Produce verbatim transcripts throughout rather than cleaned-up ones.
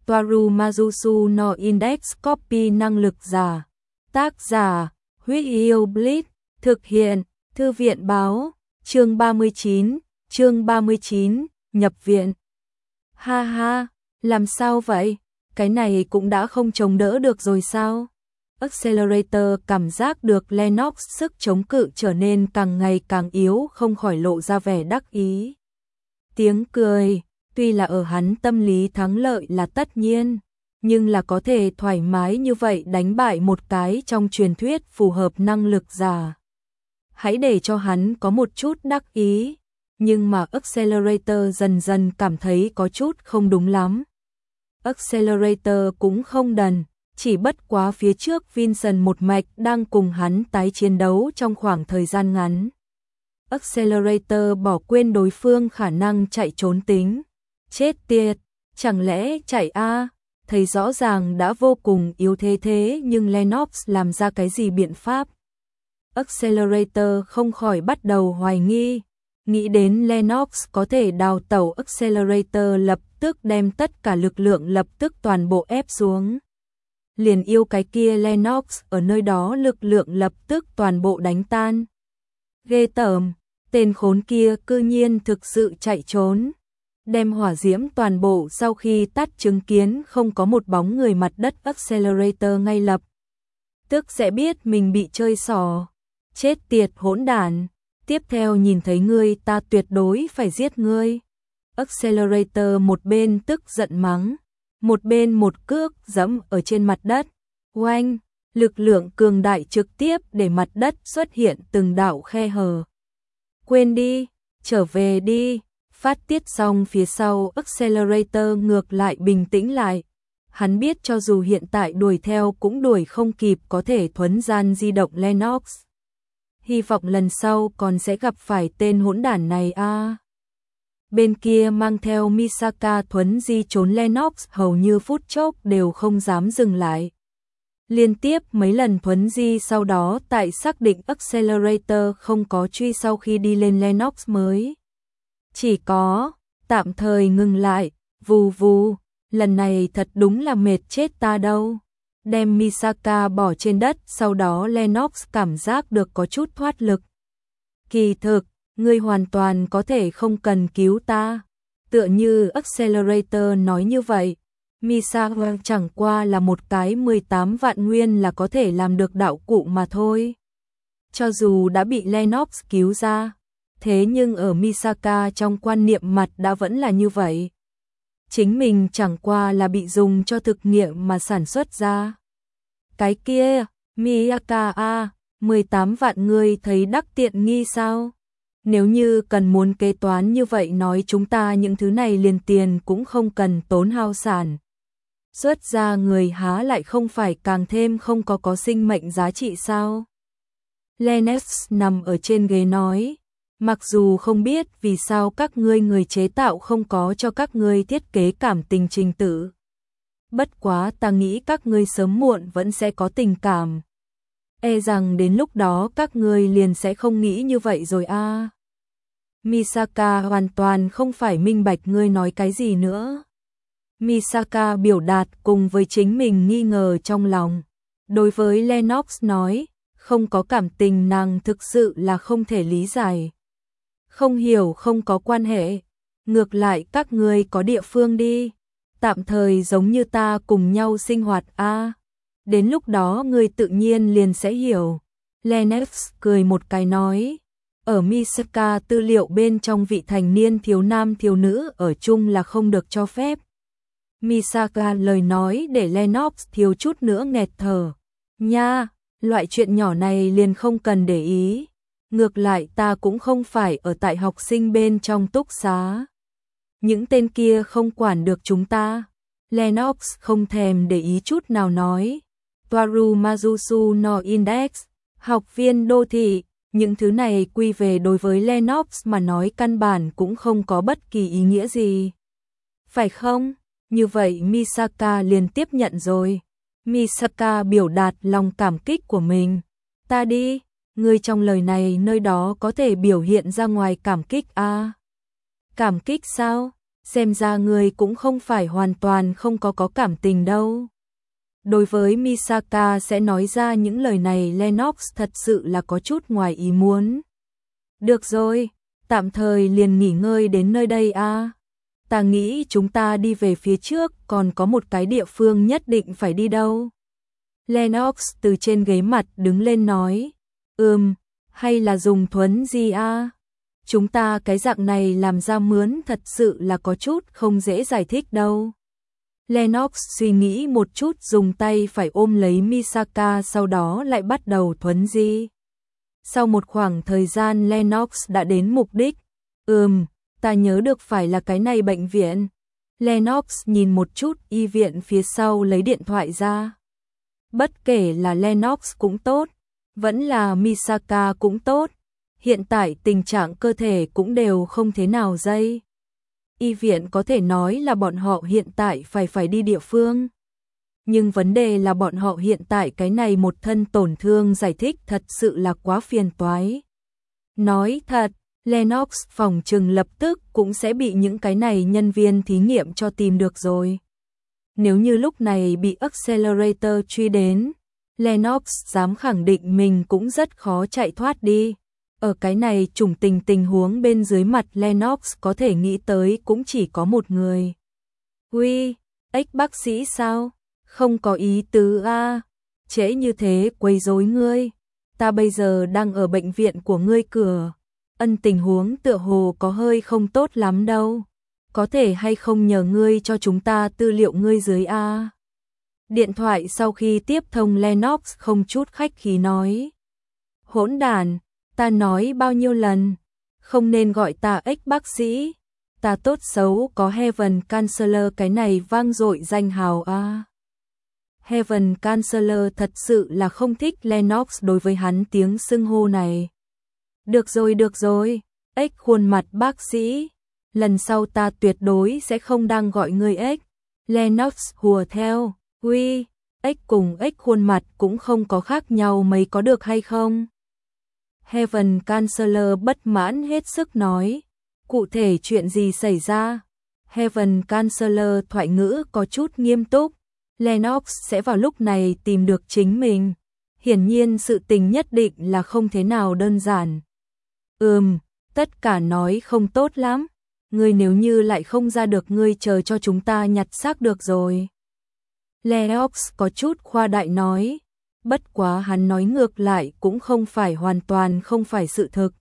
Toaru Mazusu no Index Copy năng lực giả. Tác giả, Huyết Yêu Blitz, thực hiện, Thư viện báo, chương ba mươi chín, chương ba mươi chín, nhập viện. Ha ha, làm sao vậy? Cái này cũng đã không chống đỡ được rồi sao? Accelerator cảm giác được Lennox sức chống cự trở nên càng ngày càng yếu, không khỏi lộ ra vẻ đắc ý. Tiếng cười, tuy là ở hắn tâm lý thắng lợi là tất nhiên, nhưng là có thể thoải mái như vậy đánh bại một cái trong truyền thuyết phù hợp năng lực giả. Hãy để cho hắn có một chút đắc ý, nhưng mà Accelerator dần dần cảm thấy có chút không đúng lắm. Accelerator cũng không đần, chỉ bất quá phía trước Vincent một mạch đang cùng hắn tái chiến đấu trong khoảng thời gian ngắn. Accelerator bỏ quên đối phương khả năng chạy trốn tính. Chết tiệt, chẳng lẽ chạy a? Thấy rõ ràng đã vô cùng yếu thế thế nhưng Lennox làm ra cái gì biện pháp? Accelerator không khỏi bắt đầu hoài nghi. Nghĩ đến Lennox có thể đào tẩu, Accelerator lập tức đem tất cả lực lượng lập tức toàn bộ ép xuống. Liền yêu cái kia Lennox ở nơi đó lực lượng lập tức toàn bộ đánh tan. Ghê tởm, tên khốn kia cư nhiên thực sự chạy trốn. Đem hỏa diễm toàn bộ sau khi tắt chứng kiến không có một bóng người mặt đất, Accelerator ngay lập tức sẽ biết mình bị chơi xỏ. Chết tiệt hỗn đản, tiếp theo nhìn thấy ngươi ta tuyệt đối phải giết ngươi. Accelerator một bên tức giận mắng, một bên một cước giẫm ở trên mặt đất. Oanh, lực lượng cường đại trực tiếp để mặt đất xuất hiện từng đạo khe hở. Quên đi, trở về đi. Phát tiết xong phía sau, Accelerator ngược lại bình tĩnh lại. Hắn biết cho dù hiện tại đuổi theo cũng đuổi không kịp, có thể thuấn gian di động Lennox. Hy vọng lần sau còn sẽ gặp phải tên hỗn đản này a. À. Bên kia mang theo Misaka thuấn di trốn Lennox hầu như phút chốc đều không dám dừng lại. Liên tiếp mấy lần thuấn di sau đó tại xác định Accelerator không có truy sau khi đi lên Lennox mới. Chỉ có, tạm thời ngừng lại, vù vù, lần này thật đúng là mệt chết ta đâu. Đem Misaka bỏ trên đất, sau đó Lennox cảm giác được có chút thoát lực. Kỳ thực, ngươi hoàn toàn có thể không cần cứu ta. Tựa như Accelerator nói như vậy, Misaka chẳng qua là một cái mười tám vạn nguyên là có thể làm được đạo cụ mà thôi. Cho dù đã bị Lennox cứu ra, thế nhưng ở Misaka trong quan niệm mặt đã vẫn là như vậy. Chính mình chẳng qua là bị dùng cho thực nghiệm mà sản xuất ra. Cái kia, Miyaka a, mười tám vạn người thấy đắc tiện nghi sao? Nếu như cần muốn kế toán như vậy nói chúng ta những thứ này liền tiền cũng không cần tốn hao sản. Xuất ra người há lại không phải càng thêm không có có sinh mệnh giá trị sao? Lennox nằm ở trên ghế nói. Mặc dù không biết vì sao các ngươi người chế tạo không có cho các ngươi thiết kế cảm tình trình tự. Bất quá ta nghĩ các ngươi sớm muộn vẫn sẽ có tình cảm. E rằng đến lúc đó các ngươi liền sẽ không nghĩ như vậy rồi a. À. Misaka hoàn toàn không phải minh bạch ngươi nói cái gì nữa. Misaka biểu đạt cùng với chính mình nghi ngờ trong lòng. Đối với Lennox nói, không có cảm tình nàng thực sự là không thể lý giải. Không hiểu không có quan hệ, ngược lại các ngươi có địa phương đi, tạm thời giống như ta cùng nhau sinh hoạt a. À. Đến lúc đó ngươi tự nhiên liền sẽ hiểu. Lennox cười một cái nói, ở Misaka tư liệu bên trong vị thành niên thiếu nam thiếu nữ ở chung là không được cho phép. Misaka lời nói để Lennox thiếu chút nữa nghẹt thở. Nha, loại chuyện nhỏ này liền không cần để ý. Ngược lại ta cũng không phải ở tại học sinh bên trong túc xá. Những tên kia không quản được chúng ta. Lennox không thèm để ý chút nào nói. Toaru Mazusu no Index, học viên đô thị, những thứ này quy về đối với Lennox mà nói căn bản cũng không có bất kỳ ý nghĩa gì. Phải không? Như vậy Misaka liền tiếp nhận rồi. Misaka biểu đạt lòng cảm kích của mình. Ta đi. Ngươi trong lời này nơi đó có thể biểu hiện ra ngoài cảm kích a. À? Cảm kích sao? xem ra ngươi cũng không phải hoàn toàn không có có cảm tình đâu. Đối với Misaka sẽ nói ra những lời này, Lennox thật sự là có chút ngoài ý muốn. Được rồi, tạm thời liền nghỉ ngơi đến nơi đây a. Ta nghĩ chúng ta đi về phía trước, còn có một cái địa phương nhất định phải đi đâu. Lennox từ trên ghế mặt đứng lên nói, ừm, hay là dùng thuấn di a? Chúng ta cái dạng này làm ra mướn thật sự là có chút không dễ giải thích đâu. Lennox suy nghĩ một chút, dùng tay phải ôm lấy Misaka, sau đó lại bắt đầu thuấn di. Sau một khoảng thời gian Lennox đã đến mục đích. Ừm, ta nhớ được phải là cái này bệnh viện. Lennox nhìn một chút y viện phía sau, lấy điện thoại ra. Bất kể là Lennox cũng tốt, vẫn là Misaka cũng tốt, hiện tại tình trạng cơ thể cũng đều không thế nào dây. Y viện có thể nói là bọn họ hiện tại phải phải đi địa phương. Nhưng vấn đề là bọn họ hiện tại cái này một thân tổn thương giải thích thật sự là quá phiền toái. Nói thật, Lennox phòng trừng lập tức cũng sẽ bị những cái này nhân viên thí nghiệm cho tìm được rồi. Nếu như lúc này bị Accelerator truy đến, Lennox dám khẳng định mình cũng rất khó chạy thoát đi. Ở cái này trùng tình tình huống bên dưới mặt, Lennox có thể nghĩ tới cũng chỉ có một người. Uy, ếch bác sĩ sao? Không có ý tứ a, trễ như thế quấy rối ngươi. Ta bây giờ đang ở bệnh viện của ngươi cửa. Ân, tình huống tựa hồ có hơi không tốt lắm đâu. Có thể hay không nhờ ngươi cho chúng ta tư liệu ngươi dưới a? Điện thoại sau khi tiếp thông, Lennox không chút khách khí nói. Hỗn đản, ta nói bao nhiêu lần, không nên gọi ta ếch bác sĩ. Ta tốt xấu có Heaven Counselor cái này vang dội danh hào a. Heaven Counselor thật sự là không thích Lennox đối với hắn tiếng xưng hô này. Được rồi được rồi, ếch khuôn mặt bác sĩ, lần sau ta tuyệt đối sẽ không đang gọi ngươi ếch. Lennox hùa theo, uy, ếch cùng ếch khuôn mặt cũng không có khác nhau mấy, có được hay không? Heaven Counselor bất mãn hết sức nói, cụ thể chuyện gì xảy ra? Heaven Counselor thoại ngữ có chút nghiêm túc. Lennox sẽ vào lúc này tìm được chính mình. Hiển nhiên sự tình nhất định là không thế nào đơn giản. Ừm, tất cả nói không tốt lắm. Ngươi nếu như lại không ra được, ngươi chờ cho chúng ta nhặt xác được rồi. Lennox có chút khoa đại nói. Bất quá hắn nói ngược lại cũng không phải hoàn toàn không phải sự thực.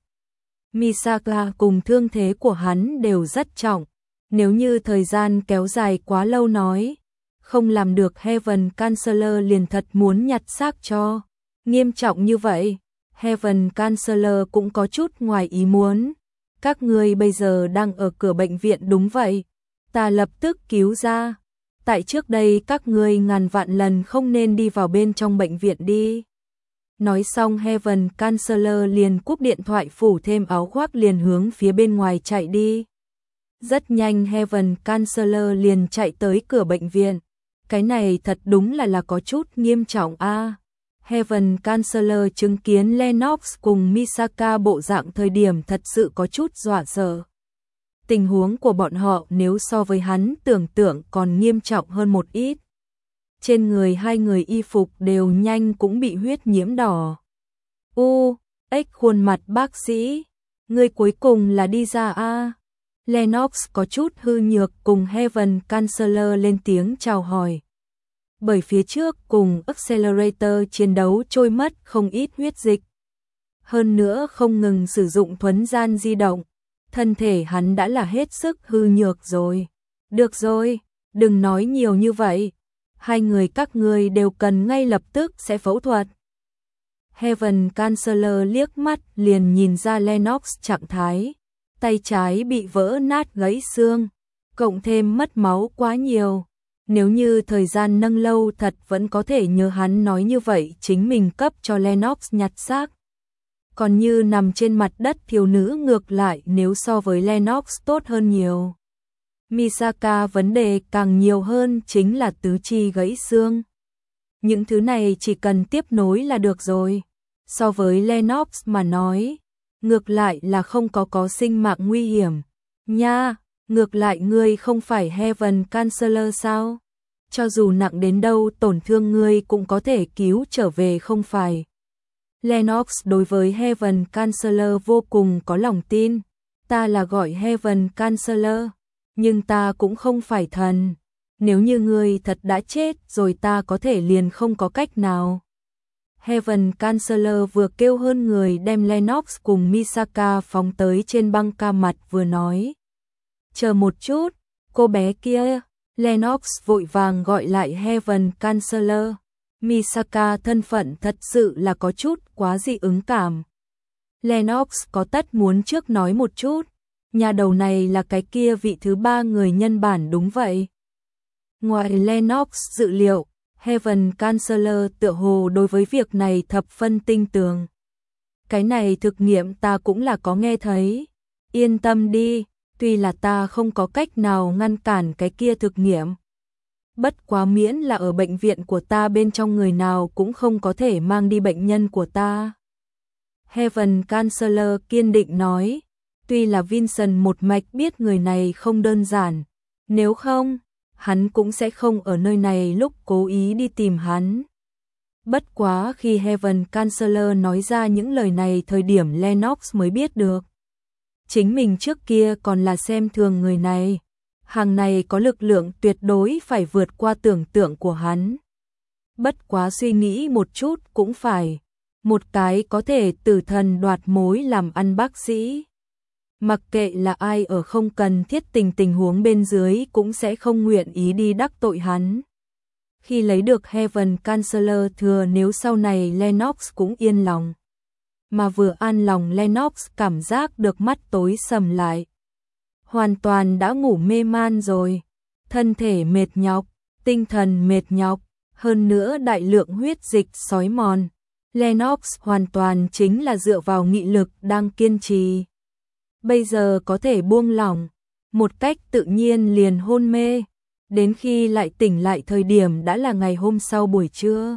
Misaka cùng thương thế của hắn đều rất trọng. Nếu như thời gian kéo dài quá lâu nói, không làm được, Heaven Counselor liền thật muốn nhặt xác cho. Nghiêm trọng như vậy, Heaven Counselor cũng có chút ngoài ý muốn. Các ngươi bây giờ đang ở cửa bệnh viện đúng vậy. Ta lập tức cứu ra. Tại trước đây các ngươi ngàn vạn lần không nên đi vào bên trong bệnh viện đi. Nói xong Heaven Counselor liền cúp điện thoại, phủ thêm áo khoác liền hướng phía bên ngoài chạy đi. Rất nhanh Heaven Counselor liền chạy tới cửa bệnh viện. Cái này thật đúng là là có chút nghiêm trọng a. À, Heaven Counselor chứng kiến Lennox cùng Misaka bộ dạng thời điểm thật sự có chút dọa sợ. Tình huống của bọn họ nếu so với hắn tưởng tượng còn nghiêm trọng hơn một ít. Trên người hai người y phục đều nhanh cũng bị huyết nhiễm đỏ. U, ếch khuôn mặt bác sĩ, người cuối cùng là đi ra a. À. Lennox có chút hư nhược cùng Heaven Counselor lên tiếng chào hỏi. Bởi phía trước cùng Accelerator chiến đấu trôi mất không ít huyết dịch. Hơn nữa không ngừng sử dụng thuấn gian di động, thân thể hắn đã là hết sức hư nhược rồi. Được rồi, đừng nói nhiều như vậy. Hai người các ngươi đều cần ngay lập tức sẽ phẫu thuật. Heaven Counselor liếc mắt liền nhìn ra Lennox trạng thái. Tay trái bị vỡ nát gãy xương, cộng thêm mất máu quá nhiều. Nếu như thời gian nâng lâu thật vẫn có thể nhớ hắn nói như vậy chính mình cấp cho Lennox nhặt xác. Còn như nằm trên mặt đất thiếu nữ ngược lại nếu so với Lennox tốt hơn nhiều. Misaka vấn đề càng nhiều hơn chính là tứ chi gãy xương. Những thứ này chỉ cần tiếp nối là được rồi. So với Lennox mà nói, ngược lại là không có có sinh mạng nguy hiểm. Nha, Ngược lại ngươi không phải Heaven Chancellor sao? Cho dù nặng đến đâu tổn thương ngươi cũng có thể cứu trở về không phải? Lennox đối với Heaven Chancellor vô cùng có lòng tin. Ta là gọi Heaven Chancellor, nhưng ta cũng không phải thần. Nếu như ngươi thật đã chết rồi ta có thể liền không có cách nào. Heaven Chancellor vừa kêu hơn người đem Lennox cùng Misaka phóng tới trên băng ca mặt vừa nói. Chờ một chút, cô bé kia. Lennox vội vàng gọi lại Heaven Chancellor. Misaka thân phận thật sự là có chút quá dị ứng cảm. Lennox có tất muốn trước nói một chút. Nhà đầu này là cái kia vị thứ ba người nhân bản đúng vậy. Ngoài Lennox dự liệu, Heaven Chancellor tựa hồ đối với việc này thập phân tinh tường. Cái này thực nghiệm ta cũng là có nghe thấy. Yên tâm đi, tuy là ta không có cách nào ngăn cản cái kia thực nghiệm. Bất quá miễn là ở bệnh viện của ta bên trong người nào cũng không có thể mang đi bệnh nhân của ta. Heaven Chancellor kiên định nói, tuy là Vincent một mạch biết người này không đơn giản, nếu không, hắn cũng sẽ không ở nơi này lúc cố ý đi tìm hắn. Bất quá khi Heaven Chancellor nói ra những lời này thời điểm Lennox mới biết được. Chính mình trước kia còn là xem thường người này. Hàng này có lực lượng tuyệt đối phải vượt qua tưởng tượng của hắn. Bất quá suy nghĩ một chút cũng phải. Một cái có thể tử thần đoạt mối làm ăn bác sĩ. Mặc kệ là ai ở không cần thiết tình tình huống bên dưới cũng sẽ không nguyện ý đi đắc tội hắn. Khi lấy được Heaven Chancellor thừa nếu sau này Lennox cũng yên lòng. Mà vừa an lòng Lennox cảm giác được mắt tối sầm lại. Hoàn toàn đã ngủ mê man rồi. Thân thể mệt nhọc, tinh thần mệt nhọc, hơn nữa đại lượng huyết dịch xói mòn. Lennox hoàn toàn chính là dựa vào nghị lực đang kiên trì. Bây giờ có thể buông lỏng, một cách tự nhiên liền hôn mê. Đến khi lại tỉnh lại thời điểm đã là ngày hôm sau buổi trưa.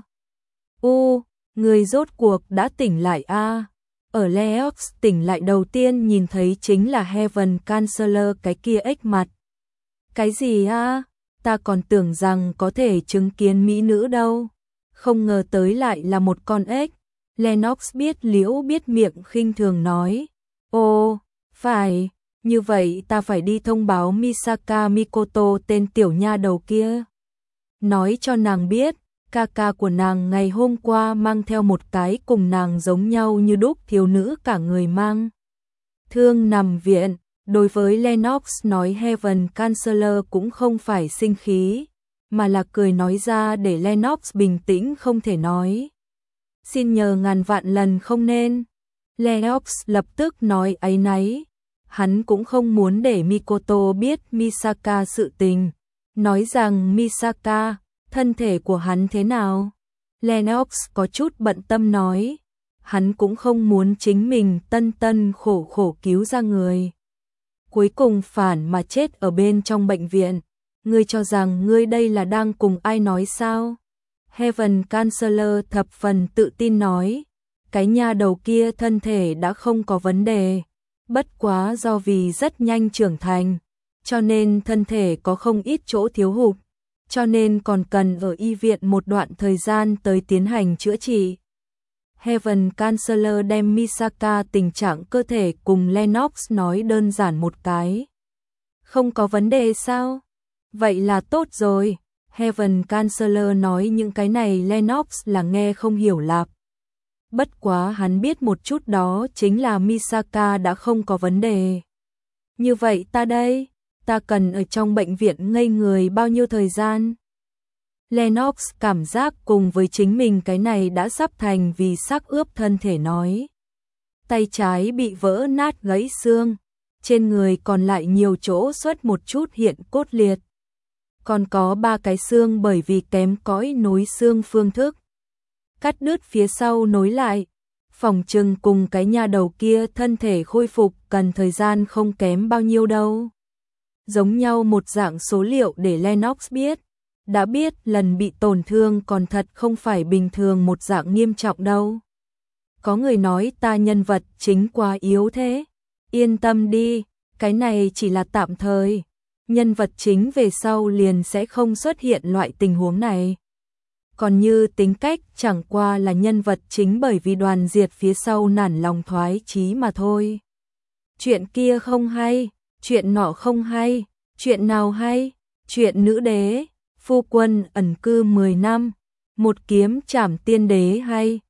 U, người rốt cuộc đã tỉnh lại a. À. Ở Lennox tỉnh lại đầu tiên nhìn thấy chính là Heaven Chancellor cái kia ếch mặt. Cái gì a? À? Ta còn tưởng rằng có thể chứng kiến mỹ nữ đâu. Không ngờ tới lại là một con ếch. Lennox biết liễu biết miệng khinh thường nói. Ồ, phải, như vậy ta phải đi thông báo Misaka Mikoto tên tiểu nha đầu kia. Nói cho nàng biết. Ca ca của nàng ngày hôm qua mang theo một cái cùng nàng giống nhau như đúc thiếu nữ cả người mang thương nằm viện. Đối với Lennox nói Heaven Chancellor cũng không phải sinh khí, mà là cười nói ra để Lennox bình tĩnh không thể nói. Xin nhờ ngàn vạn lần không nên. Lennox lập tức nói áy náy. Hắn cũng không muốn để Mikoto biết Misaka sự tình. Nói rằng Misaka, thân thể của hắn thế nào? Lennox có chút bận tâm nói. Hắn cũng không muốn chính mình tân tân khổ khổ cứu ra người. Cuối cùng phản mà chết ở bên trong bệnh viện. Ngươi cho rằng ngươi đây là đang cùng ai nói sao? Heaven Chancellor thập phần tự tin nói. Cái nha đầu kia thân thể đã không có vấn đề. Bất quá do vì rất nhanh trưởng thành. Cho nên thân thể có không ít chỗ thiếu hụt. Cho nên còn cần ở y viện một đoạn thời gian tới tiến hành chữa trị. Heaven Chancellor đem Misaka tình trạng cơ thể cùng Lennox nói đơn giản một cái. Không có vấn đề sao? Vậy là tốt rồi. Heaven Chancellor nói những cái này Lennox là nghe không hiểu lạp. Bất quá hắn biết một chút đó chính là Misaka đã không có vấn đề. Như vậy ta đây, ta cần ở trong bệnh viện ngây người bao nhiêu thời gian? Lennox cảm giác cùng với chính mình cái này đã sắp thành vì xác ướp thân thể nói. Tay trái bị vỡ nát gãy xương, trên người còn lại nhiều chỗ xuất một chút hiện cốt liệt. Còn có ba cái xương bởi vì kém cõi nối xương phương thức. Cắt đứt phía sau nối lại, phòng trừng cùng cái nha đầu kia thân thể khôi phục cần thời gian không kém bao nhiêu đâu. Giống nhau một dạng số liệu để Lennox biết. Đã biết lần bị tổn thương còn thật không phải bình thường một dạng nghiêm trọng đâu. Có người nói ta nhân vật chính quá yếu thế. Yên tâm đi, cái này chỉ là tạm thời, nhân vật chính về sau liền sẽ không xuất hiện loại tình huống này. Còn như tính cách chẳng qua là nhân vật chính bởi vì đoàn diệt phía sau nản lòng thoái chí mà thôi. Chuyện kia không hay, chuyện nọ không hay, chuyện nào hay, chuyện nữ đế, phu quân ẩn cư mười năm, một kiếm trảm tiên đế hay.